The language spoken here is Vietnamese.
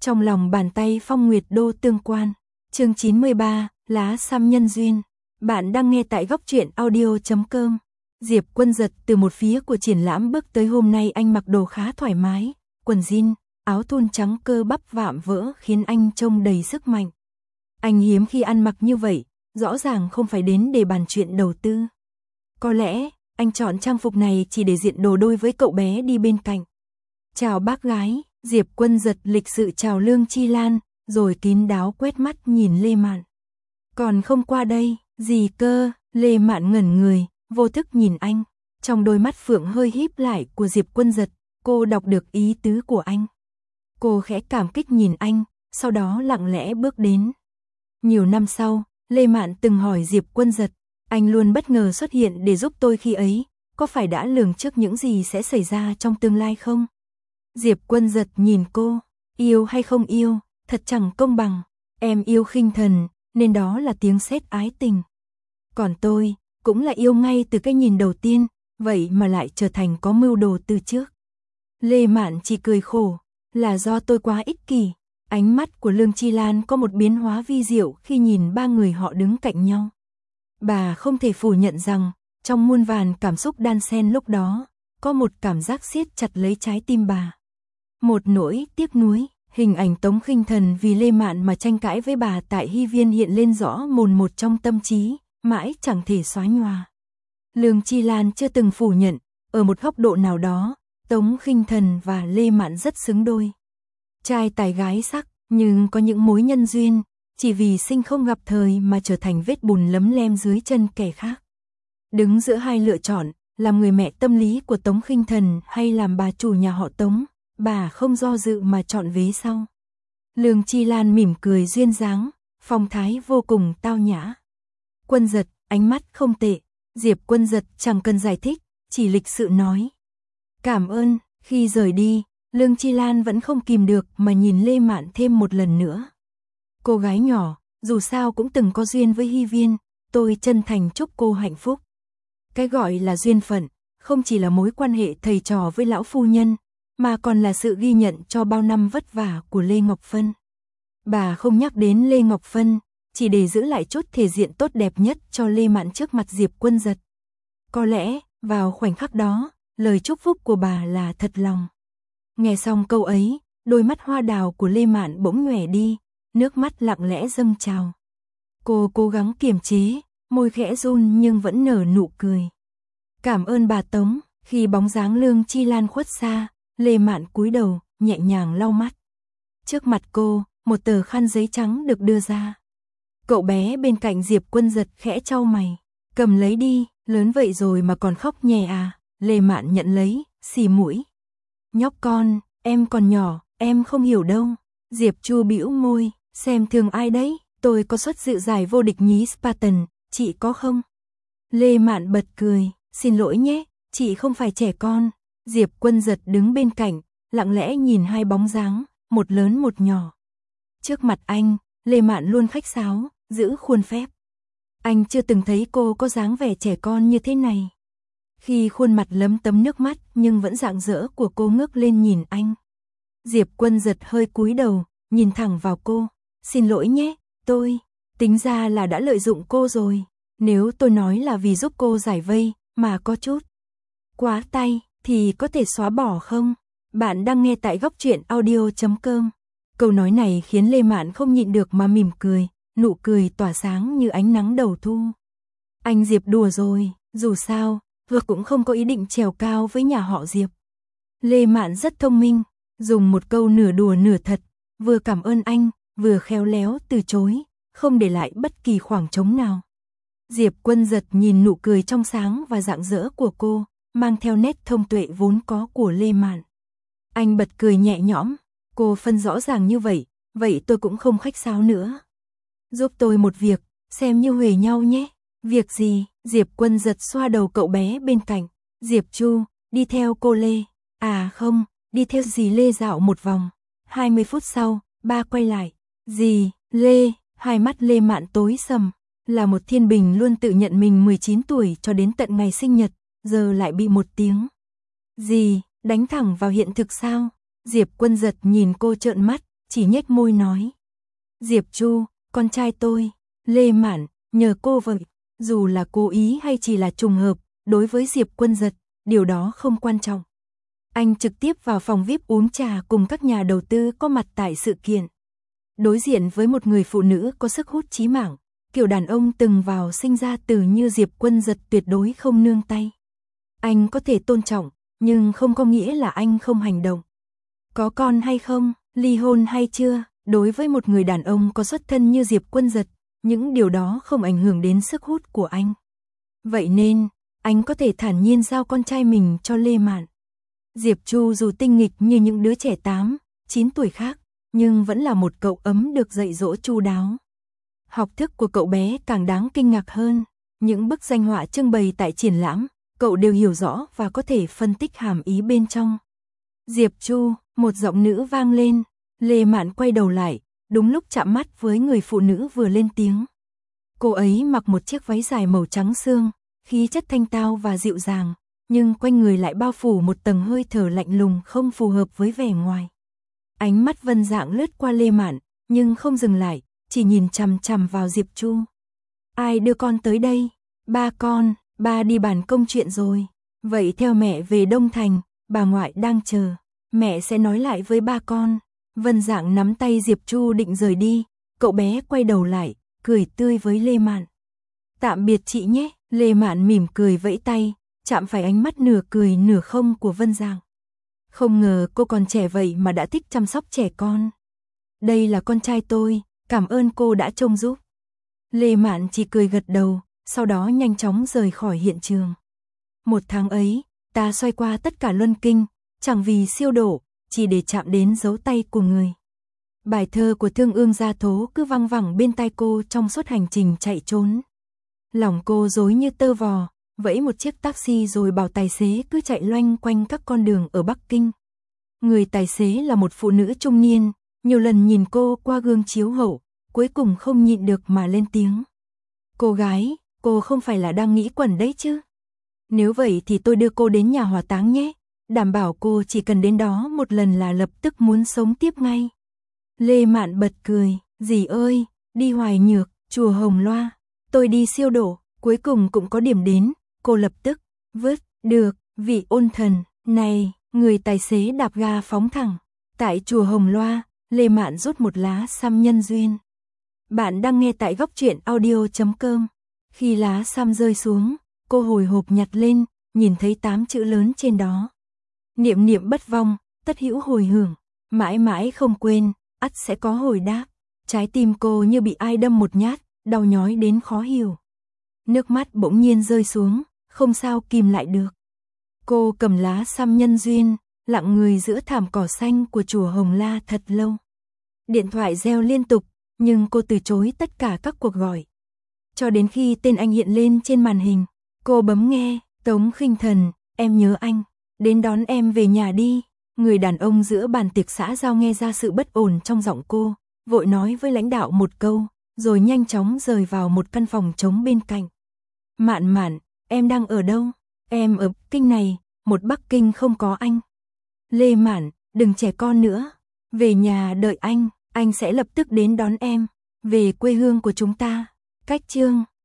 Trong lòng bàn tay Phong Nguyệt Đô tương quan. Chương 93, lá xăm nhân duyên. Bạn đang nghe tại góc truyện audio.com. Diệp Quân giật từ một phía của triển lãm bước tới. Hôm nay anh mặc đồ khá thoải mái, quần jean, áo thun trắng cơ bắp vạm vỡ khiến anh trông đầy sức mạnh. Anh hiếm khi ăn mặc như vậy, rõ ràng không phải đến để bàn chuyện đầu tư. Có lẽ, anh chọn trang phục này chỉ để diện đồ đôi với cậu bé đi bên cạnh. Chào bác gái, Diệp Quân giật lịch sự chào Lương Chi Lan, rồi kín đáo quét mắt nhìn Lê Mạn. Còn không qua đây, gì cơ? Lê Mạn ngẩn người, vô thức nhìn anh. Trong đôi mắt phượng hơi híp lại của Diệp Quân giật, cô đọc được ý tứ của anh. Cô khẽ cảm kích nhìn anh, sau đó lặng lẽ bước đến. Nhiều năm sau, Lê Mạn từng hỏi Diệp Quân giật, anh luôn bất ngờ xuất hiện để giúp tôi khi ấy, có phải đã lường trước những gì sẽ xảy ra trong tương lai không? Diệp Quân giật nhìn cô, yêu hay không yêu, thật chẳng công bằng, em yêu khinh thần, nên đó là tiếng sét ái tình. Còn tôi, cũng là yêu ngay từ cái nhìn đầu tiên, vậy mà lại trở thành có mưu đồ từ trước. Lê Mạn chỉ cười khổ, là do tôi quá ích kỷ. Ánh mắt của Lương Chi Lan có một biến hóa vi diệu khi nhìn ba người họ đứng cạnh nhau. Bà không thể phủ nhận rằng, trong muôn vàn cảm xúc đan xen lúc đó, có một cảm giác siết chặt lấy trái tim bà. Một nỗi tiếc nuối, hình ảnh Tống Khinh Thần vì Lê Mạn mà tranh cãi với bà tại Hy Viên hiện lên rõ mồn một trong tâm trí, mãi chẳng thể xóa nhòa. Lương Chi Lan chưa từng phủ nhận, ở một góc độ nào đó, Tống Khinh Thần và Lê Mạn rất xứng đôi. Trai tài gái sắc, nhưng có những mối nhân duyên, chỉ vì sinh không gặp thời mà trở thành vết bùn lấm lem dưới chân kẻ khác. Đứng giữa hai lựa chọn, làm người mẹ tâm lý của Tống Khinh Thần hay làm bà chủ nhà họ Tống, bà không do dự mà chọn vế sau. Lương Chi Lan mỉm cười duyên dáng, phong thái vô cùng tao nhã. Quân giật, ánh mắt không tệ. Diệp Quân giật chẳng cần giải thích, chỉ lịch sự nói. Cảm ơn. Khi rời đi, Lương Chi Lan vẫn không kìm được mà nhìn Lê Mạn thêm một lần nữa. Cô gái nhỏ, dù sao cũng từng có duyên với Hy Viên, tôi chân thành chúc cô hạnh phúc. Cái gọi là duyên phận, không chỉ là mối quan hệ thầy trò với lão phu nhân, mà còn là sự ghi nhận cho bao năm vất vả của Lê Ngọc Phân. Bà không nhắc đến Lê Ngọc Phân, chỉ để giữ lại chút thể diện tốt đẹp nhất cho Lê Mạn trước mặt Diệp Quân giật. Có lẽ, vào khoảnh khắc đó, lời chúc phúc của bà là thật lòng. Nghe xong câu ấy, đôi mắt hoa đào của Lê Mạn bỗng nhòe đi, nước mắt lặng lẽ dâng trào. Cô cố gắng kiềm chế, môi khẽ run nhưng vẫn nở nụ cười. Cảm ơn bà Tống. Khi bóng dáng Lương Chi Lan khuất xa, Lê Mạn cúi đầu, nhẹ nhàng lau mắt. Trước mặt cô, một tờ khăn giấy trắng được đưa ra. Cậu bé bên cạnh Diệp Quân giật khẽ chau mày. Cầm lấy đi, lớn vậy rồi mà còn khóc nhè à? Lê Mạn nhận lấy, xì mũi. Nhóc con, em còn nhỏ, em không hiểu đâu. Diệp Chu bĩu môi, xem thường ai đấy, tôi có suất dự giải vô địch nhí Spartan, chị có không? Lê Mạn bật cười, xin lỗi nhé, chị không phải trẻ con. Diệp Quân giật đứng bên cạnh, lặng lẽ nhìn hai bóng dáng, một lớn một nhỏ. Trước mặt anh, Lê Mạn luôn khách sáo, giữ khuôn phép. Anh chưa từng thấy cô có dáng vẻ trẻ con như thế này. Khi khuôn mặt lấm tấm nước mắt nhưng vẫn rạng rỡ của cô ngước lên nhìn anh. Diệp Quân giật hơi cúi đầu, nhìn thẳng vào cô. Xin lỗi nhé, tôi, tính ra là đã lợi dụng cô rồi. Nếu tôi nói là vì giúp cô giải vây, mà có chút quá tay, thì có thể xóa bỏ không? Bạn đang nghe tại góc truyện audio.com. Câu nói này khiến Lê Mạn không nhịn được mà mỉm cười, nụ cười tỏa sáng như ánh nắng đầu thu. Anh Diệp đùa rồi, dù sao, vừa cũng không có ý định trèo cao với nhà họ Diệp. Lê Mạn rất thông minh, dùng một câu nửa đùa nửa thật, vừa cảm ơn anh, vừa khéo léo từ chối, không để lại bất kỳ khoảng trống nào. Diệp Quân giật nhìn nụ cười trong sáng và rạng rỡ của cô, mang theo nét thông tuệ vốn có của Lê Mạn. Anh bật cười nhẹ nhõm, cô phân rõ ràng như vậy, vậy tôi cũng không khách sáo nữa. Giúp tôi một việc, xem như huề nhau nhé. Việc gì? Diệp Quân giật xoa đầu cậu bé bên cạnh. Diệp Chu, đi theo cô Lê. À không, đi theo dì Lê dạo một vòng. 20 phút sau, ba quay lại. Dì, Lê, hai mắt Lê Mạn tối sầm. Là một thiên bình luôn tự nhận mình 19 tuổi cho đến tận ngày sinh nhật, giờ lại bị một tiếng. Dì, đánh thẳng vào hiện thực sao? Diệp Quân giật nhìn cô trợn mắt, chỉ nhếch môi nói. Diệp Chu, con trai tôi, Lê Mạn, nhờ cô vậy. Dù là cố ý hay chỉ là trùng hợp, đối với Diệp Quân Giật, điều đó không quan trọng. Anh trực tiếp vào phòng VIP uống trà cùng các nhà đầu tư có mặt tại sự kiện. Đối diện với một người phụ nữ có sức hút chí mạng, kiểu đàn ông từng vào sinh ra từ như Diệp Quân Giật tuyệt đối không nương tay. Anh có thể tôn trọng, nhưng không có nghĩa là anh không hành động. Có con hay không, ly hôn hay chưa, đối với một người đàn ông có xuất thân như Diệp Quân Giật, những điều đó không ảnh hưởng đến sức hút của anh. Vậy nên, anh có thể thản nhiên giao con trai mình cho Lê Mạn. Diệp Chu dù tinh nghịch như những đứa trẻ 8, 9 tuổi khác, nhưng vẫn là một cậu ấm được dạy dỗ chu đáo. Học thức của cậu bé càng đáng kinh ngạc hơn, những bức danh họa trưng bày tại triển lãm, cậu đều hiểu rõ và có thể phân tích hàm ý bên trong. Diệp Chu, một giọng nữ vang lên, Lê Mạn quay đầu lại, đúng lúc chạm mắt với người phụ nữ vừa lên tiếng. Cô ấy mặc một chiếc váy dài màu trắng sương, khí chất thanh tao và dịu dàng, nhưng quanh người lại bao phủ một tầng hơi thở lạnh lùng không phù hợp với vẻ ngoài. Ánh mắt Vân Dạng lướt qua Lê Mạn, nhưng không dừng lại, chỉ nhìn chằm chằm vào Diệp Chu. Ai đưa con tới đây? Ba con, ba đi bàn công chuyện rồi. Vậy theo mẹ về Đông Thành, bà ngoại đang chờ. Mẹ sẽ nói lại với ba con. Vân Dạng nắm tay Diệp Chu định rời đi, cậu bé quay đầu lại, cười tươi với Lê Mạn. Tạm biệt chị nhé, Lê Mạn mỉm cười vẫy tay, chạm phải ánh mắt nửa cười nửa không của Vân Dạng. Không ngờ cô còn trẻ vậy mà đã thích chăm sóc trẻ con. Đây là con trai tôi, cảm ơn cô đã trông giúp. Lê Mạn chỉ cười gật đầu, sau đó nhanh chóng rời khỏi hiện trường. Một tháng ấy, ta xoay qua tất cả Luân Kinh, chẳng vì siêu độ, chỉ để chạm đến dấu tay của người. Bài thơ của Thương Ương Gia Thố cứ văng vẳng bên tai cô trong suốt hành trình chạy trốn. Lòng cô rối như tơ vò, vẫy một chiếc taxi rồi bảo tài xế cứ chạy loanh quanh các con đường ở Bắc Kinh. Người tài xế là một phụ nữ trung niên, nhiều lần nhìn cô qua gương chiếu hậu, cuối cùng không nhịn được mà lên tiếng. Cô gái, cô không phải là đang nghĩ quẩn đấy chứ? Nếu vậy thì tôi đưa cô đến nhà hỏa táng nhé, đảm bảo cô chỉ cần đến đó một lần là lập tức muốn sống tiếp ngay. Lê Mạn bật cười, dì ơi, đi Hoài Nhược, chùa Hồng Loa, tôi đi siêu độ, cuối cùng cũng có điểm đến, cô lập tức, vứt, được, vị ôn thần, này, người tài xế đạp ga phóng thẳng. Tại chùa Hồng Loa, Lê Mạn rút một lá săm nhân duyên. Bạn đang nghe tại góc truyện audio.com. Khi lá săm rơi xuống, cô hồi hộp nhặt lên, nhìn thấy 8 chữ lớn trên đó. Niệm niệm bất vong, tất hữu hồi hưởng, mãi mãi không quên, ắt sẽ có hồi đáp. Trái tim cô như bị ai đâm một nhát, đau nhói đến khó hiểu. Nước mắt bỗng nhiên rơi xuống, không sao kìm lại được. Cô cầm lá săm nhân duyên, lặng người giữa thảm cỏ xanh của chùa Hồng La thật lâu. Điện thoại reo liên tục, nhưng cô từ chối tất cả các cuộc gọi. Cho đến khi tên anh hiện lên trên màn hình, cô bấm nghe, Tống Khinh Thần, em nhớ anh, đến đón em về nhà đi. Người đàn ông giữa bàn tiệc xã giao nghe ra sự bất ổn trong giọng cô, vội nói với lãnh đạo một câu, rồi nhanh chóng rời vào một căn phòng trống bên cạnh. Mạn Mạn, em đang ở đâu? Em ở Kinh này, một Bắc Kinh không có anh. Lê Mạn, đừng trẻ con nữa, về nhà đợi anh sẽ lập tức đến đón em, về quê hương của chúng ta. Cách chương